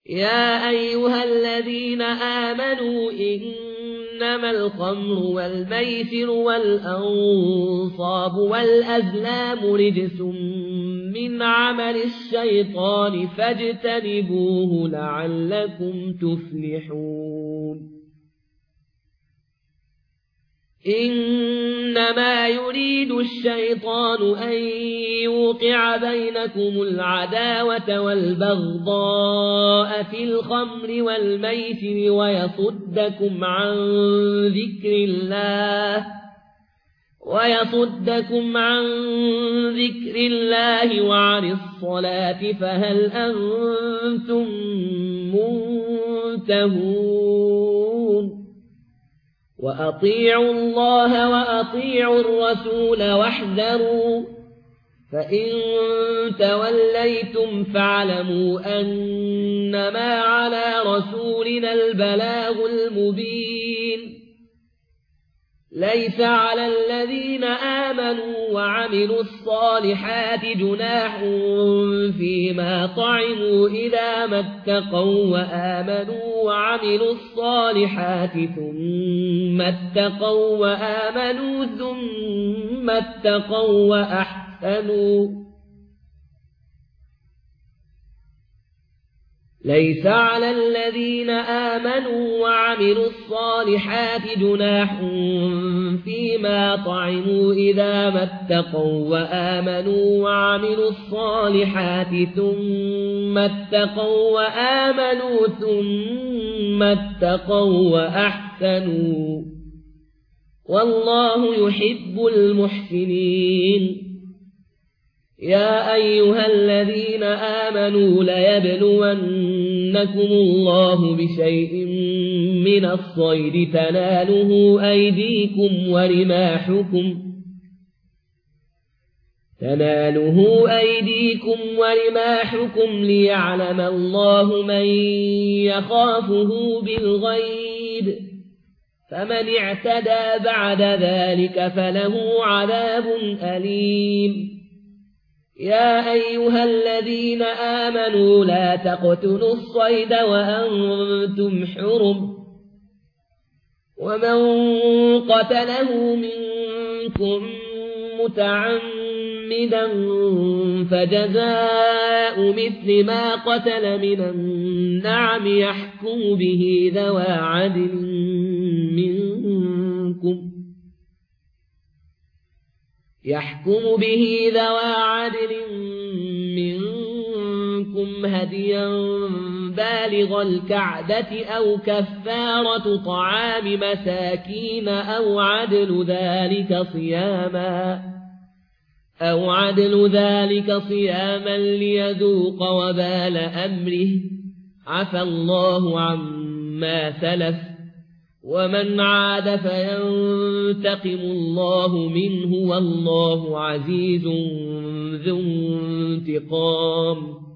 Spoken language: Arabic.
يا أيها الذين آمنوا إنما الخمر والميسر والأنصاب والأزلام رجس من عمل الشيطان فاجتنبوه لعلكم تفلحون إنما يريد الشيطان أن يوقع بينكم العداوة والبغضاء في الخمر والميسر ويصدكم عن ذكر الله وعن الصلاة فهل أنتم منتهون وأطيعوا الله وأطيعوا الرسول واحذروا فإن توليتم فاعلموا أنما على رسولنا البلاغ المبين ليس على الذين آمنوا وعملوا الصالحات جناح فيما طعموا إذا ما اتقوا وآمنوا وعملوا الصالحات ثم اتقوا وأحسنوا ليس على الذين آمنوا وعملوا الصالحات جناح فيما طعموا إذا ما اتقوا وآمنوا وعملوا الصالحات ثم اتقوا وأحسنوا والله يحب المحسنين يا أيها الذين آمنوا ليبلونكم الله بشيء من الصيد تناله أيديكم ورماحكم ليعلم الله من يخافه بالغيب فمن اعتدى بعد ذلك فله عذاب أليم يا أيها الذين آمنوا لا تقتلوا الصيد وأنتم حرم ومن قتله منكم متعمدا فجزاء مثل ما قتل من النعم يحكم به ذوى عدل منكم هديا بالغ الكعبة أو كفارة طعام مساكين أو عدل ذلك صياما ليذوق وبال أمره عفى الله عما سلف ومن عاد فينتقم الله منه والله عزيز ذو انتقام